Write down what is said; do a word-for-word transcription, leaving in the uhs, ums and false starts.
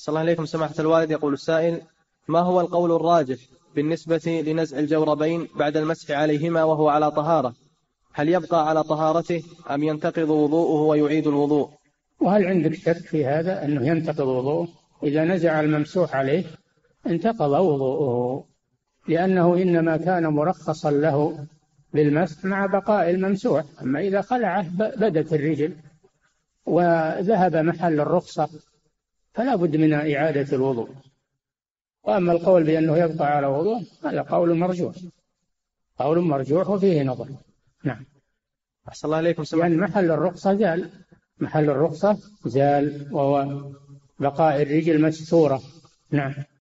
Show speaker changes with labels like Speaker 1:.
Speaker 1: صلى الله عليكم سماحة الوالد. يقول السائل: ما هو القول الراجح بالنسبة لنزع الجوربين بعد المسح عليهما وهو على طهارة؟ هل يبقى على طهارته أم ينتقض وضوءه ويعيد الوضوء؟
Speaker 2: وهل عندك شك في هذا أنه ينتقض وضوءه؟ إذا نزع الممسوح عليه انتقض وضوءه، لأنه إنما كان مرخصا له بالمسح مع بقاء الممسوح. أما إذا خلعه بدت الرجل وذهب محل الرخصة فلا بد من إعادة الوضوء. وأما القول بأنه يبقى على وضوء هذا قول مرجوح، قول مرجوح وفيه نظر. نعم.
Speaker 1: أحسن الله عليكم سماحة.
Speaker 2: يعني محل الرخصة زال، محل الرخصة زال وهو بقاء الرجل مستورة. نعم.